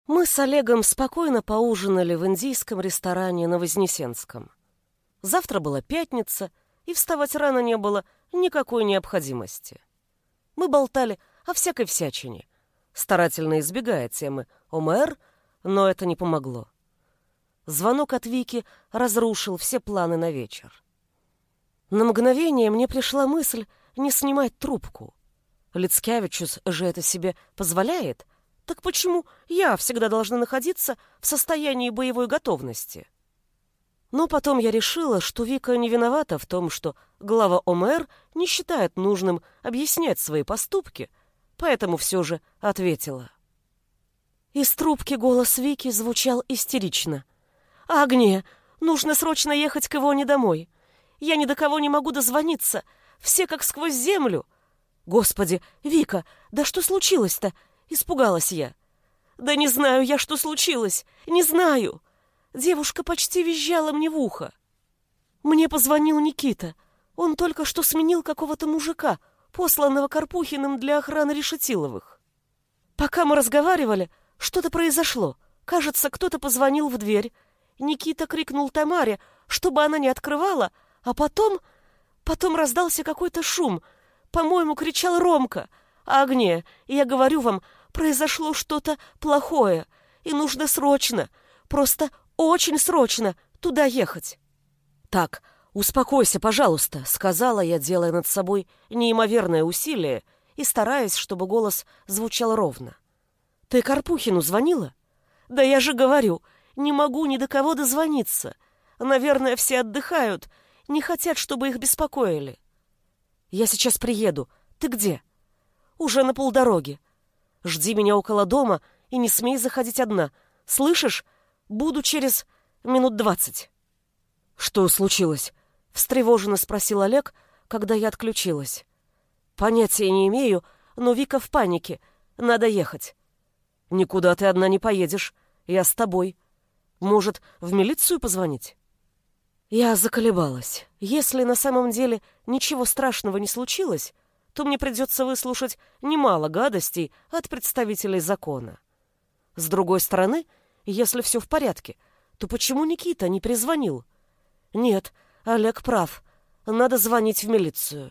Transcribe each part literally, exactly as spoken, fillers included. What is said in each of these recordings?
Мы с Олегом спокойно поужинали в индийском ресторане на Вознесенском. Завтра была пятница, и вставать рано не было никакой необходимости. Мы болтали о всякой всячине, старательно избегая темы ОМР, но это не помогло. Звонок от Вики разрушил все планы на вечер. На мгновение мне пришла мысль не снимать трубку. Лицкевичус же это себе позволяет, так почему я всегда должна находиться в состоянии боевой готовности? Но потом я решила, что Вика не виновата в том, что глава ОМР не считает нужным объяснять свои поступки, поэтому все же ответила. Из трубки голос Вики звучал истерично. «Агния, нужно срочно ехать к Ивоне домой. Я ни до кого не могу дозвониться. Все как сквозь землю». «Господи, Вика, да что случилось-то?» — испугалась я. «Да не знаю я, что случилось. Не знаю». Девушка почти визжала мне в ухо. Мне позвонил Никита. Он только что сменил какого-то мужика, посланного Карпухиным для охраны Решетиловых. Пока мы разговаривали, что-то произошло. Кажется, кто-то позвонил в дверь. Никита крикнул Тамаре, чтобы она не открывала, а потом... Потом раздался какой-то шум. По-моему, кричал Ромка. «Агния, я говорю вам, произошло что-то плохое, и нужно срочно, просто очень срочно туда ехать». «Так, успокойся, пожалуйста», — сказала я, делая над собой неимоверное усилие и стараясь, чтобы голос звучал ровно. «Ты Карпухину звонила?» «Да я же говорю, не могу ни до кого дозвониться. Наверное, все отдыхают, не хотят, чтобы их беспокоили». «Я сейчас приеду. Ты где?» «Уже на полдороги. Жди меня около дома и не смей заходить одна. Слышишь? Буду через минут двадцать». «Что случилось?» — встревоженно спросил Олег, когда я отключилась. «Понятия не имею, но Вика в панике. Надо ехать». «Никуда ты одна не поедешь. Я с тобой. Может, в милицию позвонить?» Я заколебалась. Если на самом деле ничего страшного не случилось, то мне придется выслушать немало гадостей от представителей закона. С другой стороны, если все в порядке, то почему Никита не перезвонил? Нет, Олег прав. Надо звонить в милицию.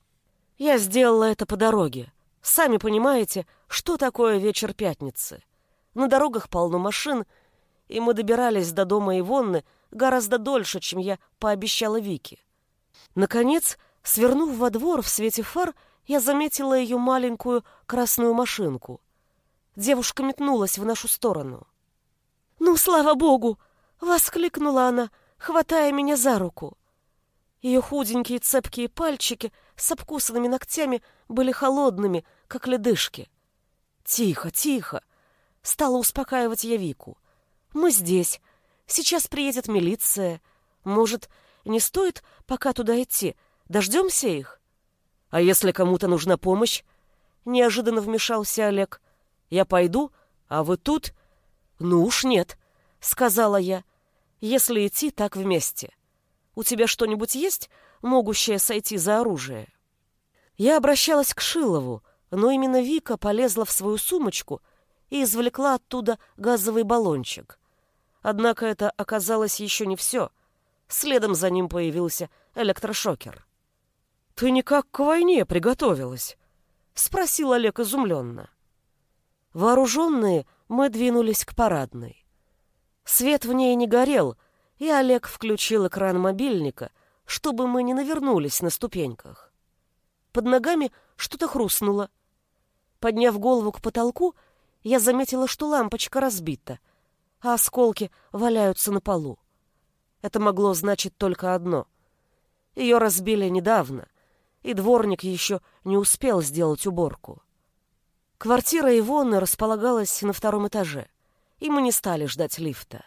Я сделала это по дороге. Сами понимаете, что такое вечер пятницы. На дорогах полно машин, и мы добирались до дома Ивонны гораздо дольше, чем я пообещала Вике. Наконец, свернув во двор в свете фар, я заметила ее маленькую красную машинку. Девушка метнулась в нашу сторону. «Ну, слава богу!» — воскликнула она, хватая меня за руку. Ее худенькие цепкие пальчики с обкусанными ногтями были холодными, как ледышки. «Тихо, тихо!» — стала успокаивать я Вику. «Мы здесь. Сейчас приедет милиция. Может, не стоит пока туда идти? Дождемся их?» «А если кому-то нужна помощь?» — неожиданно вмешался Олег. «Я пойду, а вы тут?» «Ну уж нет», — сказала я. «Если идти, так вместе. У тебя что-нибудь есть, могущее сойти за оружие?» Я обращалась к Шилову, но именно Вика полезла в свою сумочку и извлекла оттуда газовый баллончик. Однако это оказалось еще не все. Следом за ним появился электрошокер. «Ты никак к войне приготовилась?» — спросил Олег изумленно. Вооруженные мы двинулись к парадной. Свет в ней не горел, и Олег включил экран мобильника, чтобы мы не навернулись на ступеньках. Под ногами что-то хрустнуло. Подняв голову к потолку, я заметила, что лампочка разбита, а осколки валяются на полу. Это могло значить только одно. Ее разбили недавно, и дворник еще не успел сделать уборку. Квартира Ивонны располагалась на втором этаже, и мы не стали ждать лифта.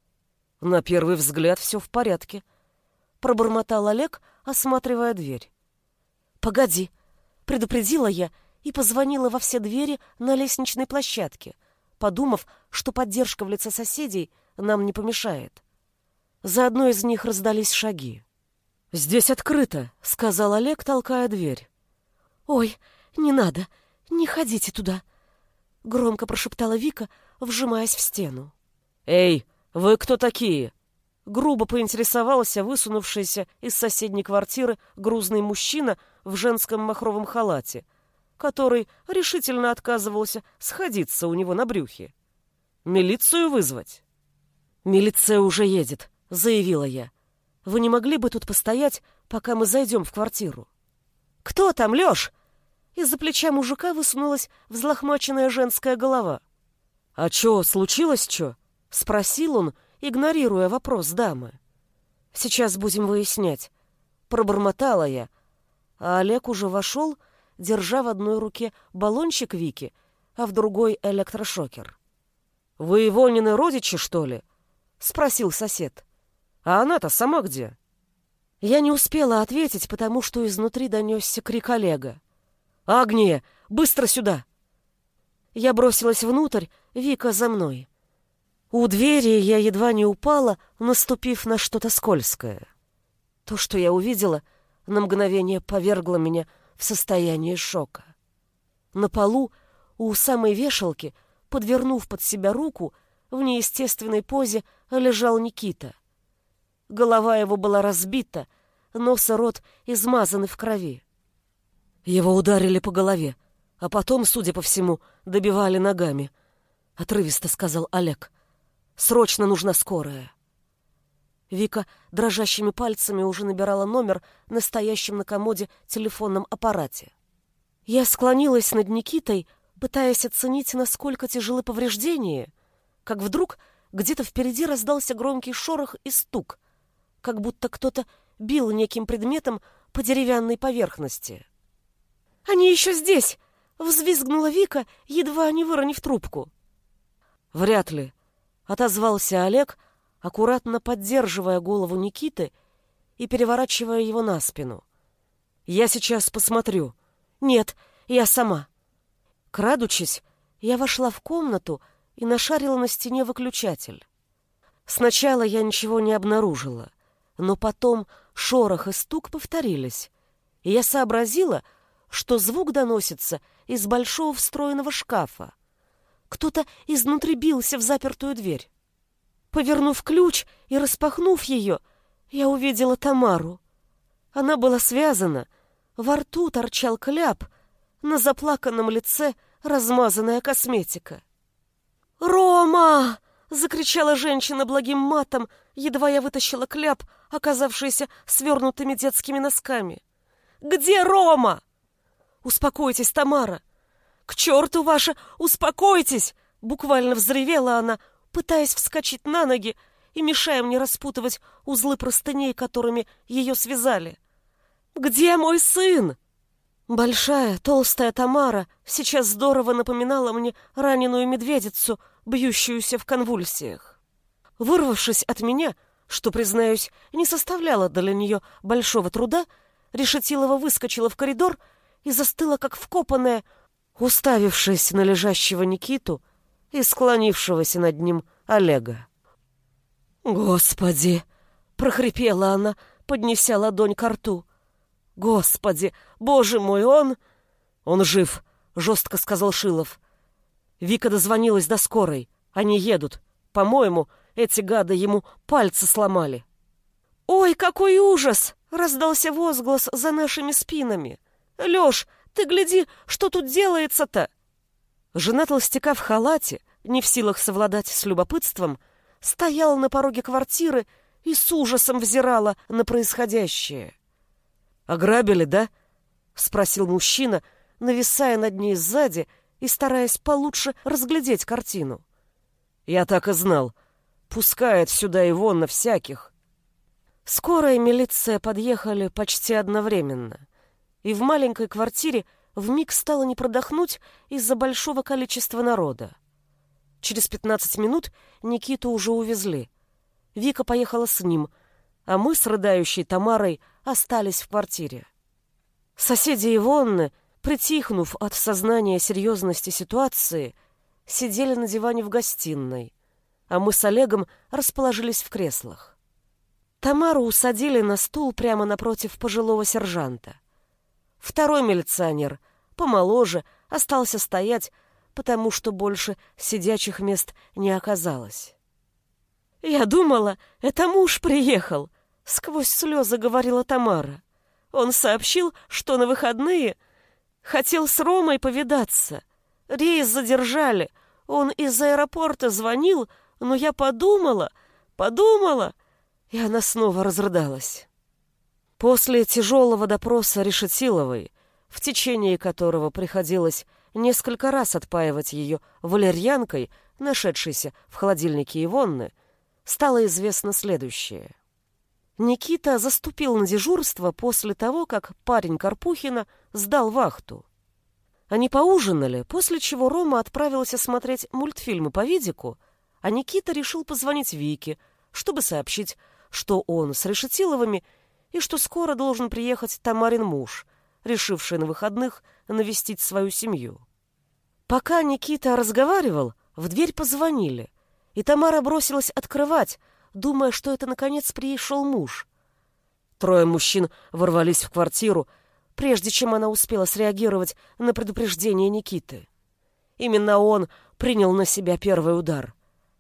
«На первый взгляд все в порядке», — пробормотал Олег, осматривая дверь. «Погоди», — предупредила я и позвонила во все двери на лестничной площадке, подумав, что поддержка в лице соседей нам не помешает. За одной из них раздались шаги. «Здесь открыто», — сказал Олег, толкая дверь. «Ой, не надо, не ходите туда». громко прошептала Вика, вжимаясь в стену. «Эй, вы кто такие?» Грубо поинтересовался высунувшийся из соседней квартиры грузный мужчина в женском махровом халате, который решительно отказывался сходиться у него на брюхе. «Милицию вызвать?» «Милиция уже едет», — заявила я. «Вы не могли бы тут постоять, пока мы зайдем в квартиру?» «Кто там, Лёш?» Из-за плеча мужика высунулась взлохмаченная женская голова. «А чё, случилось чё?» — спросил он, игнорируя вопрос дамы. «Сейчас будем выяснять», — пробормотала я, а Олег уже вошел, держа в одной руке баллончик Вики, а в другой электрошокер. «Вы Вонины родичи, что ли?» — спросил сосед. «А она-то сама где?» Я не успела ответить, потому что изнутри донесся крик Олега. «Агния, быстро сюда!» Я бросилась внутрь, Вика за мной. У двери я едва не упала, наступив на что-то скользкое. То, что я увидела, на мгновение повергло меня в состояние шока. На полу, у самой вешалки, подвернув под себя руку, в неестественной позе лежал Никита. Голова его была разбита, нос и рот измазаны в крови. Его ударили по голове, а потом, судя по всему, добивали ногами. Отрывисто сказал Олег. «Срочно нужна скорая». Вика дрожащими пальцами уже набирала номер на стоящем на комоде телефонном аппарате. Я склонилась над Никитой, пытаясь оценить, насколько тяжелы повреждения, как вдруг где-то впереди раздался громкий шорох и стук, как будто кто-то бил неким предметом по деревянной поверхности. «Они еще здесь!» — взвизгнула Вика, едва не выронив трубку. «Вряд ли», — отозвался Олег, аккуратно поддерживая голову Никиты и переворачивая его на спину. «Я сейчас посмотрю». «Нет, я сама». Крадучись, я вошла в комнату и нашарила на стене выключатель. Сначала я ничего не обнаружила, но потом шорох и стук повторились, и я сообразила, что звук доносится из большого встроенного шкафа. Кто-то изнутри бился в запертую дверь. Повернув ключ и распахнув ее, я увидела Тамару. Она была связана, во рту торчал кляп, на заплаканном лице размазанная косметика. «Рома!» — закричала женщина благим матом, едва я вытащила кляп, оказавшийся свернутыми детскими носками. «Где Рома?» «Успокойтесь, Тамара!» «К черту ваше! Успокойтесь!» — буквально взревела она, пытаясь вскочить на ноги и мешая мне распутывать узлы простыней, которыми ее связали. «Где мой сын?» Большая, толстая Тамара сейчас здорово напоминала мне раненую медведицу, бьющуюся в конвульсиях. Вырвавшись от меня, что, признаюсь, не составляло для нее большого труда, Решетилова выскочила в коридор и застыла, как вкопанная, уставившись на лежащего Никиту и склонившегося над ним Олега. «Господи!» — прохрипела она, поднеся ладонь ко рту. «Господи! Боже мой, он...» «Он жив!» — жестко сказал Шилов. Вика дозвонилась до скорой. Они едут. По-моему, эти гады ему пальцы сломали. «Ой, какой ужас!» — раздался возглас за нашими спинами. «Лёш, ты гляди, что тут делается-то!» Жена толстяка в халате, не в силах совладать с любопытством, стояла на пороге квартиры и с ужасом взирала на происходящее. «Ограбили, да?» — спросил мужчина, нависая над ней сзади и стараясь получше разглядеть картину. «Я так и знал. Пускает сюда и вон на всяких». Скорая и милиция подъехали почти одновременно, и в маленькой квартире вмиг стало не продохнуть из-за большого количества народа. Через пятнадцать минут Никиту уже увезли. Вика поехала с ним, а мы с рыдающей Тамарой остались в квартире. Соседи Ивонны, притихнув от сознания серьезности ситуации, сидели на диване в гостиной, а мы с Олегом расположились в креслах. Тамару усадили на стул прямо напротив пожилого сержанта. Второй милиционер, помоложе, остался стоять, потому что больше сидячих мест не оказалось. «Я думала, это муж приехал», — сквозь слезы говорила Тамара. «Он сообщил, что на выходные хотел с Ромой повидаться. Рейс задержали. Он из аэропорта звонил, но я подумала, подумала...» И она снова разрыдалась. После тяжелого допроса Решетиловой, в течение которого приходилось несколько раз отпаивать ее валерьянкой, нашедшейся в холодильнике Ивонны, стало известно следующее. Никита заступил на дежурство после того, как парень Карпухина сдал вахту. Они поужинали, после чего Рома отправился смотреть мультфильмы по видику, а Никита решил позвонить Вике, чтобы сообщить, что он с Решетиловыми и что скоро должен приехать Тамарин муж, решивший на выходных навестить свою семью. Пока Никита разговаривал, в дверь позвонили, и Тамара бросилась открывать, думая, что это наконец пришел муж. Трое мужчин ворвались в квартиру, прежде чем она успела среагировать на предупреждение Никиты. Именно он принял на себя первый удар.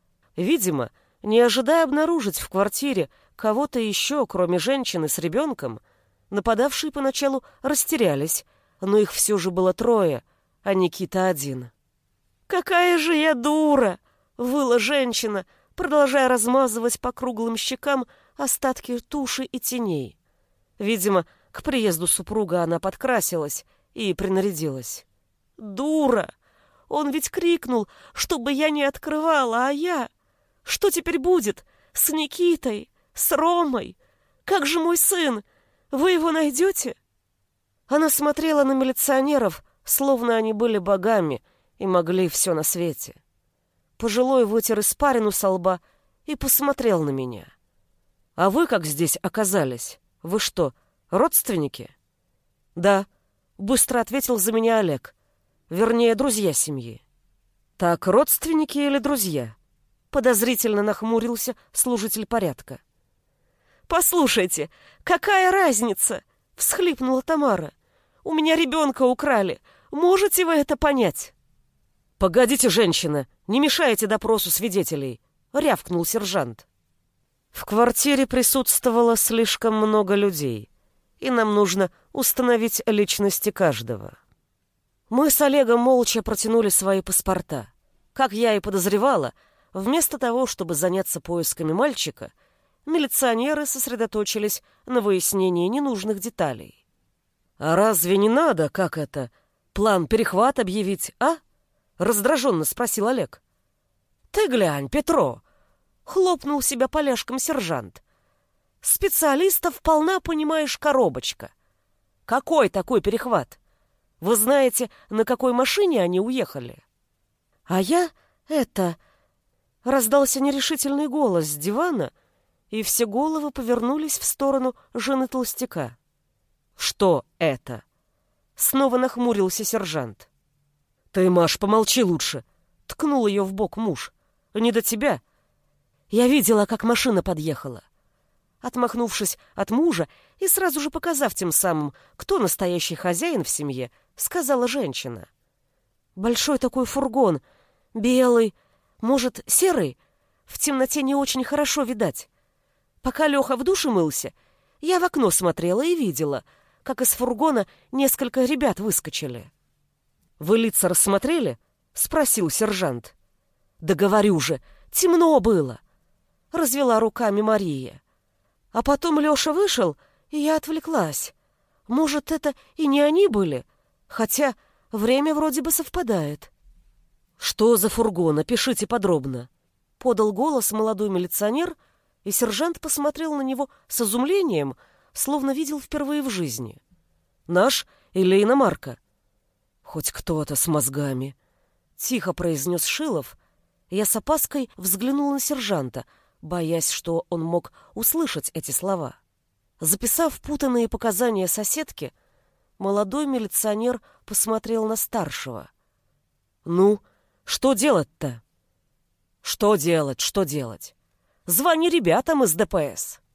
Видимо, не ожидая обнаружить в квартире кого-то еще, кроме женщины с ребенком, нападавшие поначалу растерялись, но их все же было трое, а Никита один. «Какая же я дура!» — выла женщина, продолжая размазывать по круглым щекам остатки туши и теней. Видимо, к приезду супруга она подкрасилась и принарядилась. «Дура! Он ведь крикнул, чтобы я не открывала, а я... Что теперь будет с Никитой, с Ромой? Как же мой сын? Вы его найдете?» Она смотрела на милиционеров, словно они были богами и могли все на свете. Пожилой вытер испарину со лба и посмотрел на меня. «А вы как здесь оказались? Вы что, родственники?» «Да», — быстро ответил за меня Олег. «Вернее, друзья семьи». «Так, родственники или друзья?» Подозрительно нахмурился служитель порядка. «Послушайте, какая разница?» — всхлипнула Тамара. «У меня ребенка украли. Можете вы это понять?» «Погодите, женщина, не мешайте допросу свидетелей», — рявкнул сержант. «В квартире присутствовало слишком много людей, и нам нужно установить личности каждого». Мы с Олегом молча протянули свои паспорта. Как я и подозревала, вместо того, чтобы заняться поисками мальчика, милиционеры сосредоточились на выяснении ненужных деталей. «А разве не надо, как это, план перехват объявить, а?» — раздраженно спросил Олег. «Ты глянь, Петро!» — хлопнул себя поляшком сержант. «Специалистов полна, понимаешь, коробочка. Какой такой перехват? Вы знаете, на какой машине они уехали?» «А я это...» — раздался нерешительный голос с дивана, и все головы повернулись в сторону жены толстяка. «Что это?» — снова нахмурился сержант. «Ты, Маш, помолчи лучше!» — ткнул ее в бок муж. «Не до тебя!» Я видела, как машина подъехала. Отмахнувшись от мужа и сразу же показав тем самым, кто настоящий хозяин в семье, сказала женщина. «Большой такой фургон, белый, может, серый? В темноте не очень хорошо видать. Пока Леха в душе мылся, я в окно смотрела и видела, как из фургона несколько ребят выскочили». «Вы лица рассмотрели?» — спросил сержант. «Да говорю же, темно было!» — развела руками Мария. А потом Леша вышел, и я отвлеклась. Может, это и не они были, хотя время вроде бы совпадает. «Что за фургон? Опишите подробно», — подал голос молодой милиционер, и сержант посмотрел на него с изумлением, словно видел впервые в жизни. «Наш или иномарка?» «Хоть кто-то с мозгами», — тихо произнес Шилов. Я с опаской взглянула на сержанта, боясь, что он мог услышать эти слова. Записав путанные показания соседки, молодой милиционер посмотрел на старшего. «Ну, что делать-то?» «Что делать, что делать? Звони ребятам из Дэ Пэ Эс».